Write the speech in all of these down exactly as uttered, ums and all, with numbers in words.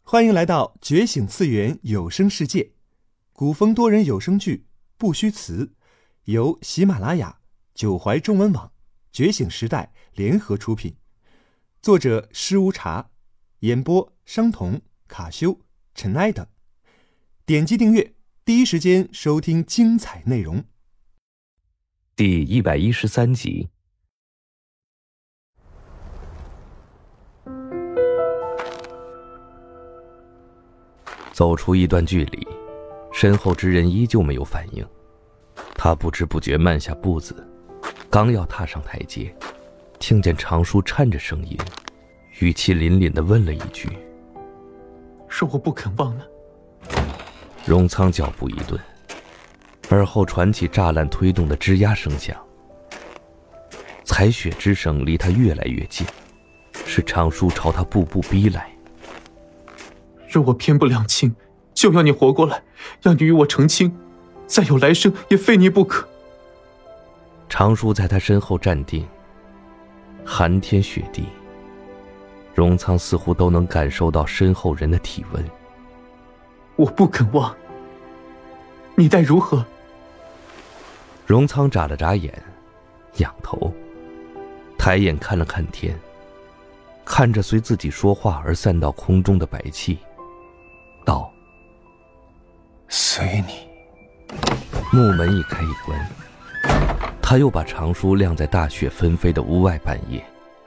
欢迎来到觉醒次元有声世界，古风多人有声剧不虚词，由喜马拉雅、九怀中文网、觉醒时代联合出品，作者施无茶，演播商童、卡修、尘埃等。点击订阅，第一时间收听精彩内容。 第一百一十三集。走出一段距离，身后之人依旧没有反应。他不知不觉慢下步子，刚要踏上台阶，听见常叔颤着声音，语气凛凛地问了一句：“ 是我不肯忘呢？” 荣仓脚步一顿，耳后传起栅栏推动的吱呀声响。踩雪之声离他越来越近，是常叔朝他步步逼来。 若我偏不两清，就要你活过来，要你与我成亲，再有来生也非你不可。 常叔在他身后站定，寒天雪地，荣仓似乎都能感受到身后人的体温。 我不肯忘，你待如何？ 荣仓眨了眨眼，仰头，抬眼看了看天，看着随自己说话而散到空中的白气，道：“ 随你。” 木门一开一关，他又把常叔晾在大雪纷飞的屋外半夜。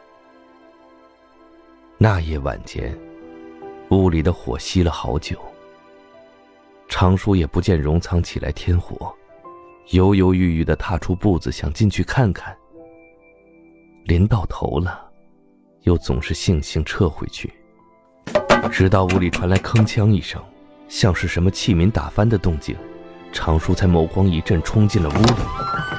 那夜晚间，屋里的火熄了好久，常叔也不见荣仓起来添火，犹犹豫豫地踏出步子想进去看看，临到头了，又总是悻悻撤回去。直到屋里传来铿锵一声，像是什么器皿打翻的动静，常叔才眸光一震，冲进了屋里。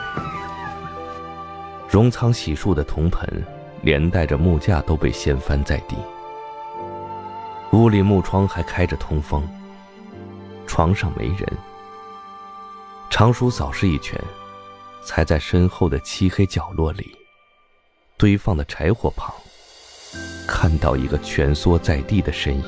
荣仓洗漱的铜盆连带着木架都被掀翻在地，屋里木窗还开着通风，床上没人。常叔扫视一圈，才在身后的漆黑角落里堆放的柴火旁看到一个蜷缩在地的身影。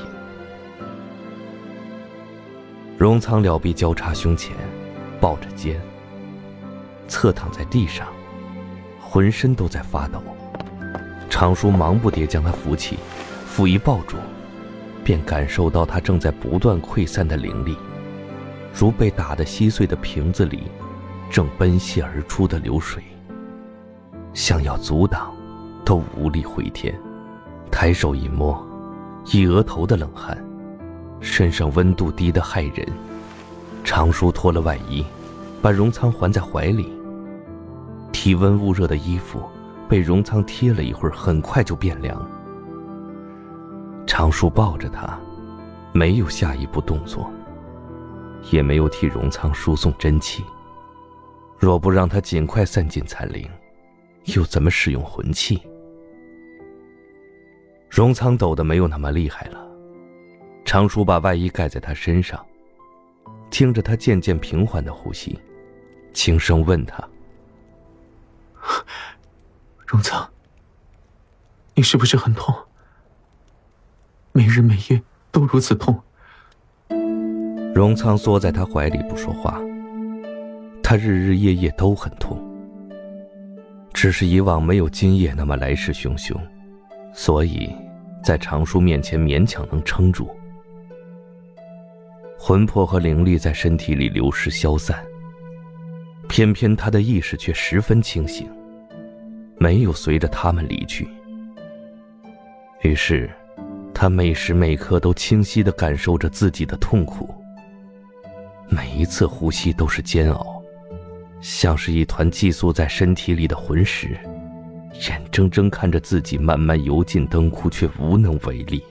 荣仓两臂交叉胸前，抱着肩，侧躺在地上，浑身都在发抖。常叔忙不迭将他扶起，甫一抱住，便感受到他正在不断溃散的灵力，如被打得稀碎的瓶子里正奔泻而出的流水，想要阻挡都无力回天。抬手一摸，一额头的冷汗，身上温度低得骇人。常叔脱了外衣，把荣仓环在怀里，体温捂热的衣服被荣仓贴了一会儿，很快就变凉。常叔抱着他，没有下一步动作，也没有替荣仓输送真气。若不让他尽快散尽残灵，又怎么使用魂气？荣仓抖得没有那么厉害了，常叔把外衣盖在他身上，听着他渐渐平缓的呼吸，轻声问他：“ 荣仓，你是不是很痛？每日每夜都如此痛？” 荣仓缩在他怀里不说话，他日日夜夜都很痛，只是以往没有今夜那么来势汹汹，所以在常叔面前勉强能撑住。魂魄和灵力在身体里流失消散，偏偏他的意识却十分清醒，没有随着他们离去。于是他每时每刻都清晰地感受着自己的痛苦，每一次呼吸都是煎熬，像是一团寄宿在身体里的魂石，眼睁睁看着自己慢慢游进灯窟，却无能为力。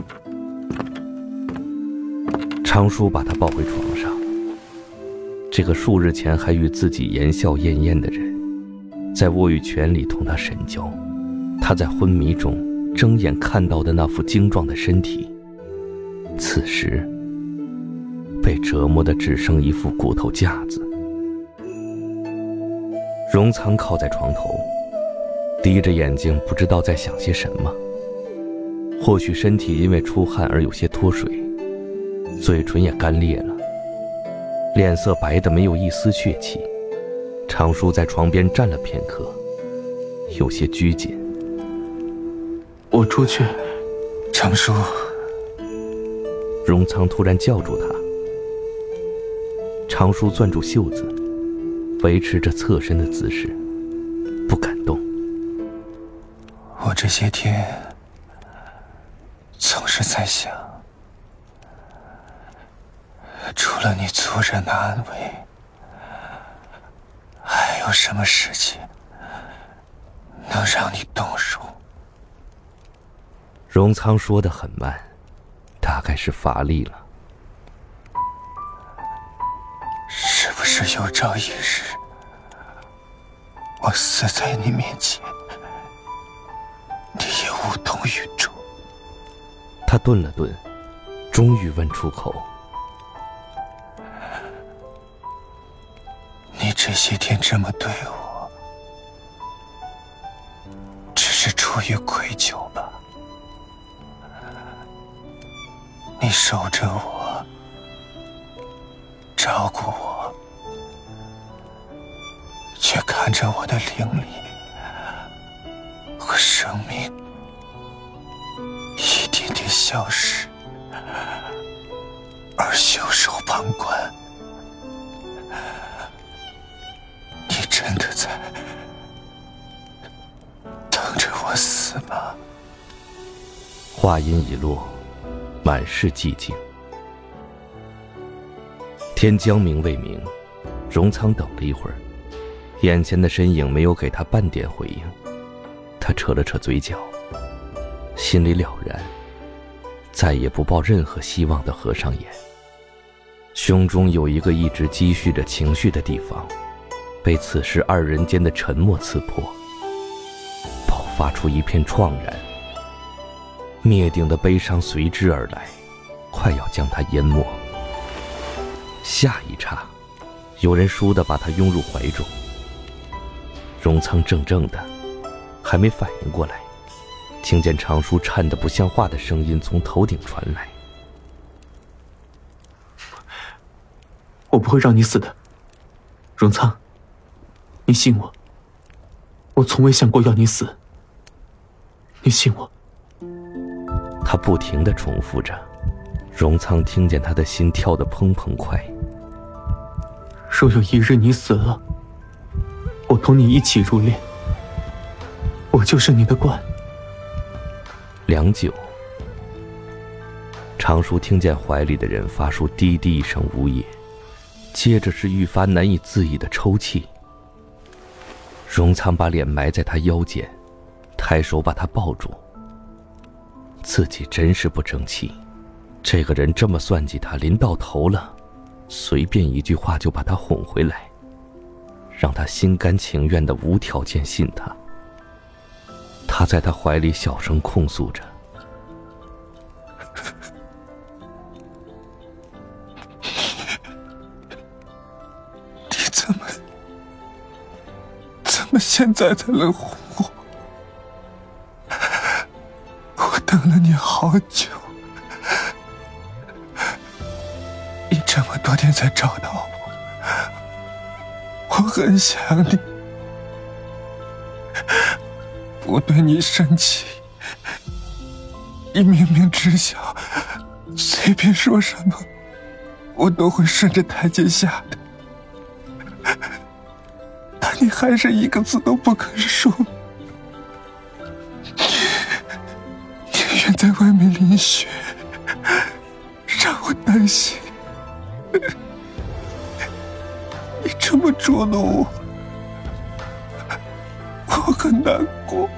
常叔把他抱回床上，这个数日前还与自己言笑晏晏的人，在卧玉泉里同他神交，他在昏迷中睁眼看到的那副精壮的身体，此时被折磨的只剩一副骨头架子。荣仓靠在床头，低着眼睛不知道在想些什么， 或许身体因为出汗而有些脱水，嘴唇也干裂了，脸色白得没有一丝血气。常叔在床边站了片刻，有些拘谨。 我出去。 常叔。 荣仓突然叫住他。常叔攥住袖子，维持着侧身的姿势，不敢动。 我这些天总是在想，除了你族人的安危，还有什么事情能让你动容？ 荣仓说得很慢，大概是乏力了。 是不是有朝一日，我死在你面前，你也无动于衷？ 他顿了顿，终于问出口： 你这些天这么对我，只是出于愧疚吧？你守着我，照顾我，却看着我的灵力和生命一点点消失，而袖手旁观。你真的在等着我死吗？ 话音一落，满是寂静。天将明未明，荣仓等了一会儿，眼前的身影没有给他半点回应。他扯了扯嘴角，心里了然，再也不抱任何希望地合上眼。胸中有一个一直积蓄着情绪的地方，被此时二人间的沉默刺破，爆发出一片怆然。灭顶的悲伤随之而来，快要将他淹没。下一刹，有人倏地把他拥入怀中。荣仓怔怔的，还没反应过来，听见常叔颤得不像话的声音从头顶传来： 我不会让你死的，荣仓，你信我，我从未想过要你死，你信我。 他不停地重复着，荣仓听见他的心跳得砰砰快。 若有一日你死了，我同你一起入殓，我就是你的官。 良久，常叔听见怀里的人发出滴滴一声呜咽，接着是愈发难以自抑的抽泣。荣仓把脸埋在他腰间，抬手把他抱住。自己真是不争气，这个人这么算计他，临到头了，随便一句话就把他哄回来，让他心甘情愿地无条件信他。他在他怀里小声控诉着： 你怎么怎么现在才能哄我？我等了你好久，你这么多天才找到我，我很想你，不对你生气。你明明知晓，随便说什么，我都会顺着台阶下的，但你还是一个字都不肯说。在外面淋雪，让我担心。你这么捉弄我，我很难过。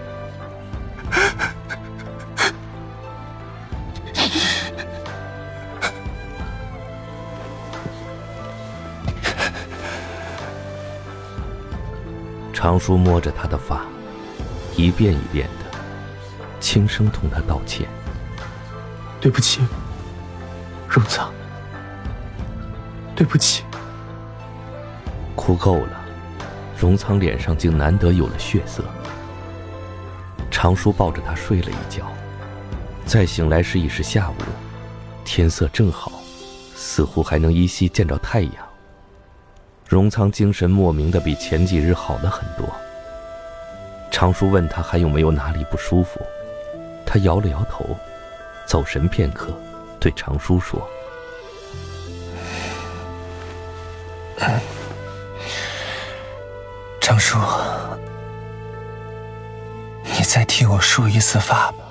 常叔摸着他的发，一遍一遍的轻声同他道歉： 对不起，荣仓，对不起。 哭够了，荣仓脸上竟难得有了血色。常叔抱着他睡了一觉， 再醒来时已是下午，天色正好，似乎还能依稀见着太阳。荣仓精神莫名的比前几日好了很多。常叔问他还有没有哪里不舒服，他摇了摇头，走神片刻，对常叔说：“ 常叔，你再替我输一次法吧。”